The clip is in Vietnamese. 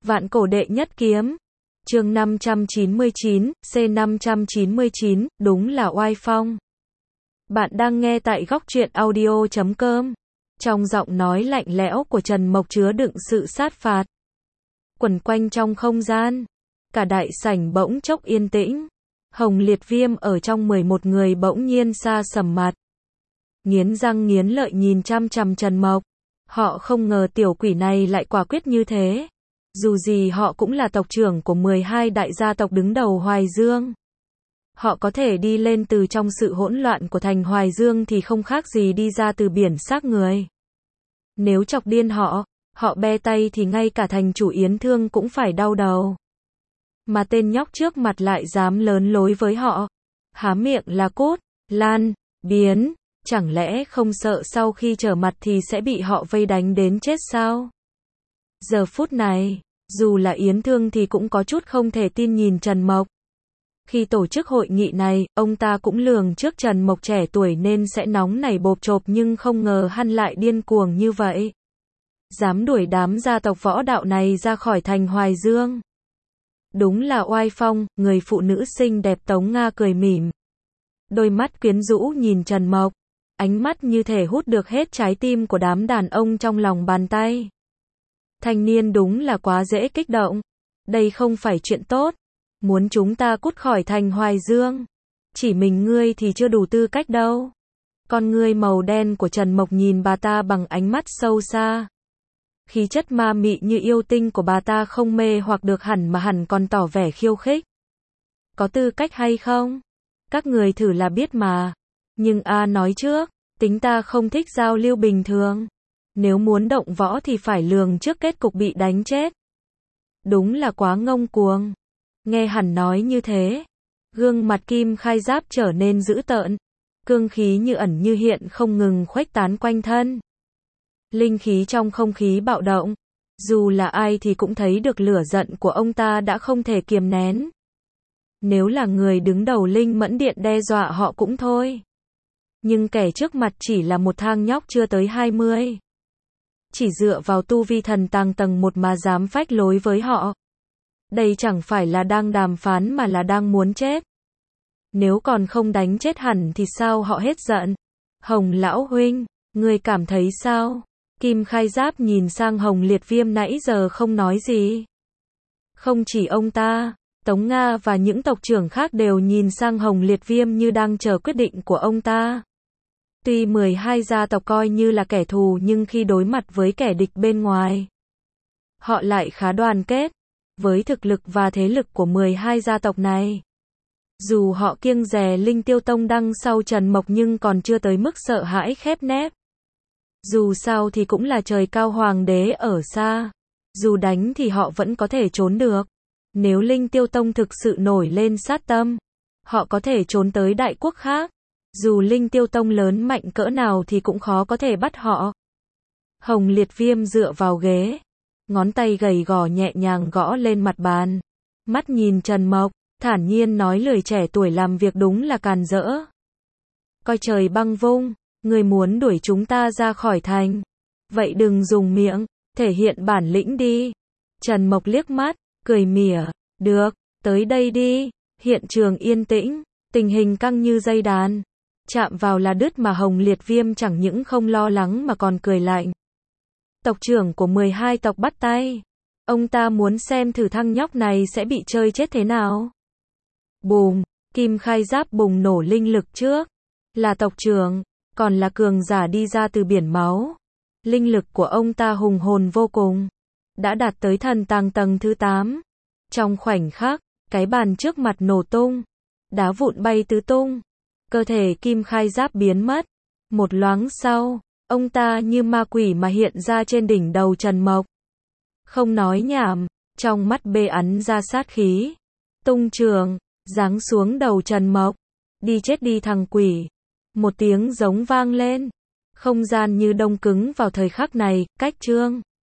Vạn cổ đệ nhất kiếm. Chương 599, C599, đúng là oai phong. Bạn đang nghe tại góc truyện audio.com. Trong giọng nói lạnh lẽo của Trần Mộc chứa đựng sự sát phạt. Quẩn quanh trong không gian, cả đại sảnh bỗng chốc yên tĩnh. Hồng Liệt Viêm ở trong 11 người bỗng nhiên sa sầm mặt. Nghiến răng nghiến lợi nhìn chăm chằm Trần Mộc. Họ không ngờ tiểu quỷ này lại quả quyết như thế. Dù gì họ cũng là tộc trưởng của 12 đại gia tộc đứng đầu Hoài Dương. Họ có thể đi lên từ trong sự hỗn loạn của thành Hoài Dương thì không khác gì đi ra từ biển xác người. Nếu chọc điên họ be tay thì ngay cả thành chủ Yến Thương cũng phải đau đầu. Mà tên nhóc trước mặt lại dám lớn lối với họ. Há miệng là cốt, lan, biến, chẳng lẽ không sợ sau khi trở mặt thì sẽ bị họ vây đánh đến chết sao? Giờ phút này, dù là Yến Thương thì cũng có chút không thể tin nhìn Trần Mộc. Khi tổ chức hội nghị này, ông ta cũng lường trước Trần Mộc trẻ tuổi nên sẽ nóng nảy bộp chộp nhưng không ngờ hắn lại điên cuồng như vậy. Dám đuổi đám gia tộc võ đạo này ra khỏi thành Hoài Dương. Đúng là oai phong, người phụ nữ xinh đẹp Tống Nga cười mỉm. Đôi mắt quyến rũ nhìn Trần Mộc. Ánh mắt như thể hút được hết trái tim của đám đàn ông trong lòng bàn tay. Thanh niên đúng là quá dễ kích động. Đây không phải chuyện tốt. Muốn chúng ta cút khỏi thành Hoài Dương. Chỉ mình ngươi thì chưa đủ tư cách đâu. Con ngươi màu đen của Trần Mộc nhìn bà ta bằng ánh mắt sâu xa. Khí chất ma mị như yêu tinh của bà ta không mê hoặc được hẳn mà hẳn còn tỏ vẻ khiêu khích. Có tư cách hay không? Các người thử là biết mà. Nhưng nói trước, tính ta không thích giao lưu bình thường. Nếu muốn động võ thì phải lường trước kết cục bị đánh chết. Đúng là quá ngông cuồng. Nghe hắn nói như thế, gương mặt Kim Khai Giáp trở nên dữ tợn. Cương khí như ẩn như hiện không ngừng khuếch tán quanh thân. Linh khí trong không khí bạo động. Dù là ai thì cũng thấy được lửa giận của ông ta đã không thể kiềm nén. Nếu là người đứng đầu Linh Mẫn Điện đe dọa họ cũng thôi. Nhưng kẻ trước mặt chỉ là một thang nhóc chưa tới 20. Chỉ dựa vào tu vi thần tàng tầng 1 mà dám phách lối với họ. Đây chẳng phải là đang đàm phán mà là đang muốn chết. Nếu còn không đánh chết hẳn thì sao họ hết giận. Hồng lão huynh, ngươi cảm thấy sao? Kim Khai Giáp nhìn sang Hồng Liệt Viêm nãy giờ không nói gì. Không chỉ ông ta, Tống Nga và những tộc trưởng khác đều nhìn sang Hồng Liệt Viêm như đang chờ quyết định của ông ta. Tuy 12 gia tộc coi như là kẻ thù nhưng khi đối mặt với kẻ địch bên ngoài, họ lại khá đoàn kết. Với thực lực và thế lực của 12 gia tộc này, dù họ kiêng dè Linh Tiêu Tông đằng sau Trần Mộc nhưng còn chưa tới mức sợ hãi khép nép. Dù sao thì cũng là trời cao hoàng đế ở xa. Dù đánh thì họ vẫn có thể trốn được. Nếu Linh Tiêu Tông thực sự nổi lên sát tâm, họ có thể trốn tới đại quốc khác. Dù Linh Tiêu Tông lớn mạnh cỡ nào thì cũng khó có thể bắt họ. Hồng Liệt Viêm dựa vào ghế. Ngón tay gầy gò nhẹ nhàng gõ lên mặt bàn. Mắt nhìn Trần Mộc, thản nhiên nói lời trẻ tuổi làm việc đúng là càn rỡ. Coi trời băng vung, người muốn đuổi chúng ta ra khỏi thành. Vậy đừng dùng miệng, thể hiện bản lĩnh đi. Trần Mộc liếc mắt, cười mỉa. Được, tới đây đi. Hiện trường yên tĩnh, tình hình căng như dây đàn. Chạm vào là đứt mà Hồng Liệt Viêm chẳng những không lo lắng mà còn cười lạnh. Tộc trưởng của 12 tộc bắt tay. Ông ta muốn xem thử thằng nhóc này sẽ bị chơi chết thế nào. Bùm, Kim Khai Giáp bùng nổ linh lực trước. Là tộc trưởng, còn là cường giả đi ra từ biển máu. Linh lực của ông ta hùng hồn vô cùng. Đã đạt tới thần tàng tầng thứ 8. Trong khoảnh khắc, cái bàn trước mặt nổ tung. Đá vụn bay tứ tung. Cơ thể Kim Khai Giáp biến mất. Một loáng sau, ông ta như ma quỷ mà hiện ra trên đỉnh đầu Trần Mộc. Không nói nhảm, trong mắt bê ắn ra sát khí. Tung trường, giáng xuống đầu Trần Mộc. Đi chết đi thằng quỷ. Một tiếng giống vang lên. Không gian như đông cứng vào thời khắc này, cách chương.